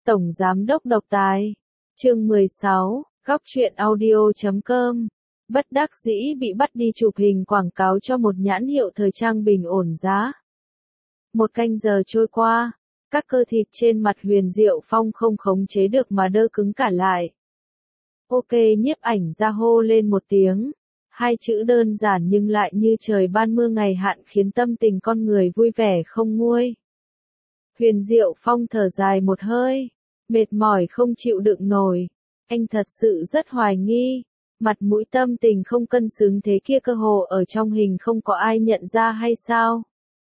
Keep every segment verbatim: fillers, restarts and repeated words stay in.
Tổng Giám đốc độc tài. Chương mười sáu, góc truyện audio chấm com. Bất đắc dĩ bị bắt đi chụp hình quảng cáo cho một nhãn hiệu thời trang bình ổn giá. Một canh giờ trôi qua, các cơ thịt trên mặt Huyền Diệu Phong không khống chế được mà đơ cứng cả lại. Ok, nhiếp ảnh ra hô lên một tiếng. Hai chữ đơn giản nhưng lại như trời ban mưa ngày hạn khiến tâm tình con người vui vẻ không nguôi. Huyền Diệu Phong thở dài một hơi, mệt mỏi không chịu đựng nổi. Anh thật sự rất hoài nghi, mặt mũi tâm tình không cân xứng thế kia cơ hồ ở trong hình không có ai nhận ra hay sao?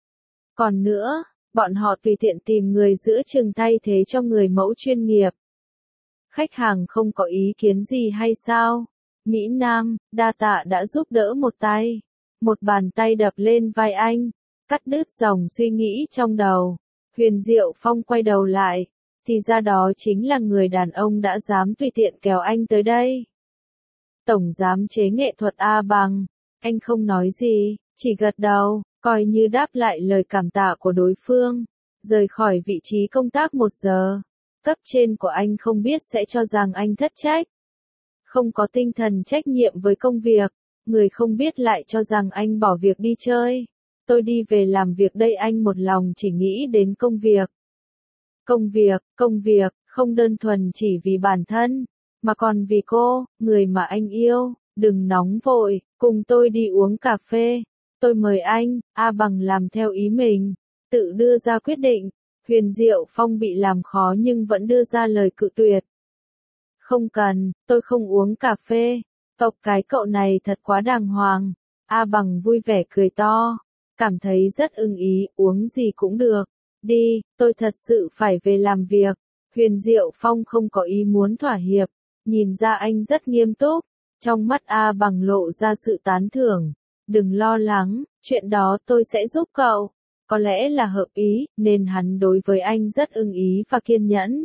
Còn nữa, bọn họ tùy tiện tìm người giữa chừng thay thế cho người mẫu chuyên nghiệp. Khách hàng không có ý kiến gì hay sao? Mỹ Nam, đa tạ đã giúp đỡ một tay. Một bàn tay đập lên vai anh, cắt đứt dòng suy nghĩ trong đầu. Huyền Diệu Phong quay đầu lại, thì ra đó chính là người đàn ông đã dám tùy tiện kéo anh tới đây. Tổng giám chế nghệ thuật A Bằng, anh không nói gì, chỉ gật đầu, coi như đáp lại lời cảm tạ của đối phương. Rời khỏi vị trí công tác một giờ, cấp trên của anh không biết sẽ cho rằng anh thất trách. Không có tinh thần trách nhiệm với công việc, người không biết lại cho rằng anh bỏ việc đi chơi. Tôi đi về làm việc đây, anh một lòng chỉ nghĩ đến công việc. Công việc, công việc, không đơn thuần chỉ vì bản thân, mà còn vì cô, người mà anh yêu. Đừng nóng vội, cùng tôi đi uống cà phê. Tôi mời anh. A Bằng làm theo ý mình, tự đưa ra quyết định. Huyền Diệu Phong bị làm khó nhưng vẫn đưa ra lời cự tuyệt. Không cần, tôi không uống cà phê. Tộc cái cậu này thật quá đàng hoàng. A Bằng vui vẻ cười to, cảm thấy rất ưng ý, uống gì cũng được. Đi, tôi thật sự phải về làm việc. Huyền Diệu Phong không có ý muốn thỏa hiệp, nhìn ra anh rất nghiêm túc. Trong mắt A Bằng lộ ra sự tán thưởng. Đừng lo lắng, chuyện đó tôi sẽ giúp cậu. Có lẽ là hợp ý, nên hắn đối với anh rất ưng ý và kiên nhẫn.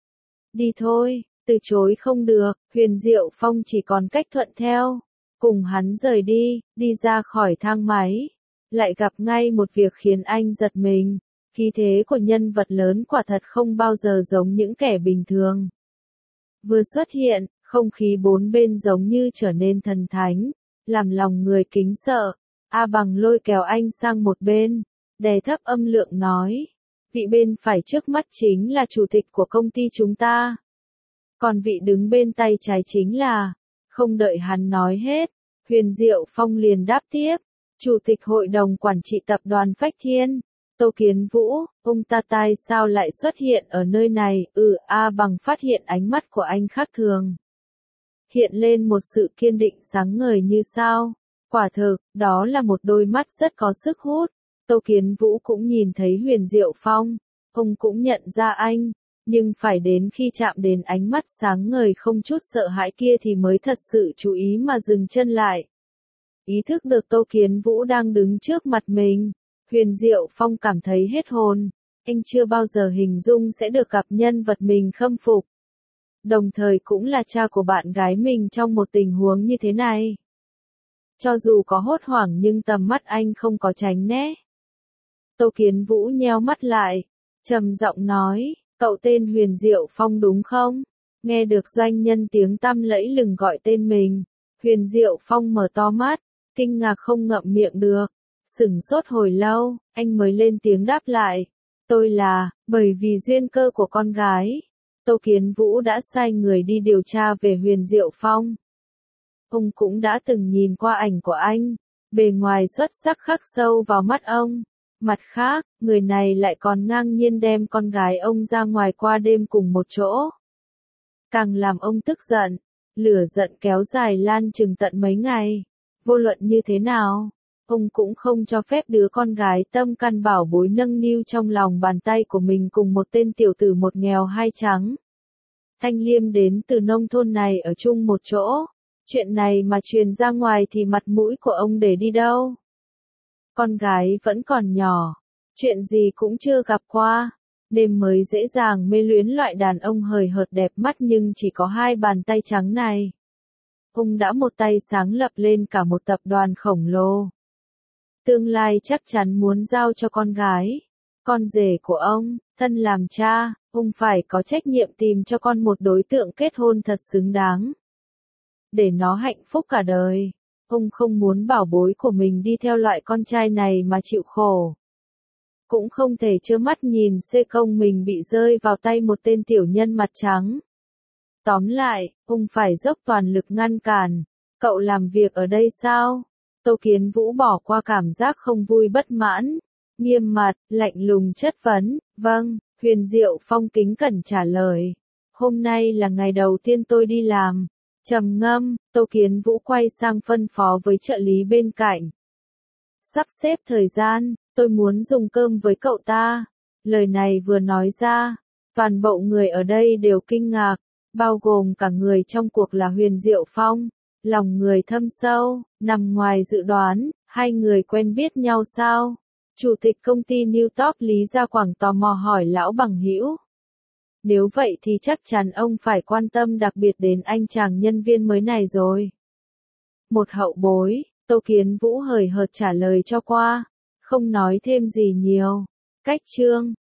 Đi thôi, từ chối không được, Huyền Diệu Phong chỉ còn cách thuận theo. Cùng hắn rời đi, đi ra khỏi thang máy. Lại gặp ngay một việc khiến anh giật mình. Khí thế của nhân vật lớn quả thật không bao giờ giống những kẻ bình thường. Vừa xuất hiện, không khí bốn bên giống như trở nên thần thánh, làm lòng người kính sợ. A Bằng lôi kéo anh sang một bên, đè thấp âm lượng nói. Vị bên phải trước mắt chính là chủ tịch của công ty chúng ta. Còn vị đứng bên tay trái chính là... Không đợi hắn nói hết, Huyền Diệu Phong liền đáp tiếp. Chủ tịch hội đồng quản trị tập đoàn Phách Thiên, Tô Kiến Vũ. Ông ta tại sao lại xuất hiện ở nơi này? Ừ, A Bằng phát hiện ánh mắt của anh khác thường. Hiện lên một sự kiên định sáng ngời như sao. Quả thực, đó là một đôi mắt rất có sức hút. Tô Kiến Vũ cũng nhìn thấy Huyền Diệu Phong. Ông cũng nhận ra anh. Nhưng phải đến khi chạm đến ánh mắt sáng ngời không chút sợ hãi kia thì mới thật sự chú ý mà dừng chân lại. Ý thức được Tô Kiến Vũ đang đứng trước mặt mình, Huyền Diệu Phong cảm thấy hết hồn. Anh chưa bao giờ hình dung sẽ được gặp nhân vật mình khâm phục. Đồng thời cũng là cha của bạn gái mình trong một tình huống như thế này. Cho dù có hốt hoảng nhưng tầm mắt anh không có tránh né. Tô Kiến Vũ nheo mắt lại, trầm giọng nói, cậu tên Huyền Diệu Phong đúng không? Nghe được doanh nhân tiếng tăm lẫy lừng gọi tên mình, Huyền Diệu Phong mở to mắt, kinh ngạc không ngậm miệng được. Sửng sốt hồi lâu, anh mới lên tiếng đáp lại. Tôi là, bởi vì duyên cơ của con gái. Tô Kiến Vũ đã sai người đi điều tra về Huyền Diệu Phong. Ông cũng đã từng nhìn qua ảnh của anh. Bề ngoài xuất sắc khắc sâu vào mắt ông. Mặt khác, người này lại còn ngang nhiên đem con gái ông ra ngoài qua đêm cùng một chỗ. Càng làm ông tức giận. Lửa giận kéo dài lan chừng tận mấy ngày. Vô luận như thế nào, ông cũng không cho phép đứa con gái tâm căn bảo bối nâng niu trong lòng bàn tay của mình cùng một tên tiểu tử một nghèo hai trắng. Thanh Liêm đến từ nông thôn này ở chung một chỗ. Chuyện này mà truyền ra ngoài thì mặt mũi của ông để đi đâu? Con gái vẫn còn nhỏ, chuyện gì cũng chưa gặp qua, nên mới dễ dàng mê luyến loại đàn ông hời hợt đẹp mắt nhưng chỉ có hai bàn tay trắng này. Ông đã một tay sáng lập lên cả một tập đoàn khổng lồ. Tương lai chắc chắn muốn giao cho con gái, con rể của ông, thân làm cha, ông phải có trách nhiệm tìm cho con một đối tượng kết hôn thật xứng đáng. Để nó hạnh phúc cả đời. Ông không muốn bảo bối của mình đi theo loại con trai này mà chịu khổ. Cũng không thể trơ mắt nhìn xê công mình bị rơi vào tay một tên tiểu nhân mặt trắng. Tóm lại, ông phải dốc toàn lực ngăn cản. Cậu làm việc ở đây sao? Tô Kiến Vũ bỏ qua cảm giác không vui bất mãn. Nghiêm mặt, lạnh lùng chất vấn. Vâng, Huyền Diệu Phong kính cẩn trả lời. Hôm nay là ngày đầu tiên tôi đi làm. Trầm ngâm, Tô Kiến Vũ quay sang phân phó với trợ lý bên cạnh. Sắp xếp thời gian, tôi muốn dùng cơm với cậu ta. Lời này vừa nói ra, toàn bộ người ở đây đều kinh ngạc, bao gồm cả người trong cuộc là Huyền Diệu Phong. Lòng người thâm sâu, nằm ngoài dự đoán, hai người quen biết nhau sao? Chủ tịch công ty New Top Lý Gia Quảng tò mò hỏi lão bằng hữu. Nếu vậy thì chắc chắn ông phải quan tâm đặc biệt đến anh chàng nhân viên mới này rồi. Một hậu bối, Tô Kiến Vũ hời hợt trả lời cho qua, không nói thêm gì nhiều. Cách chương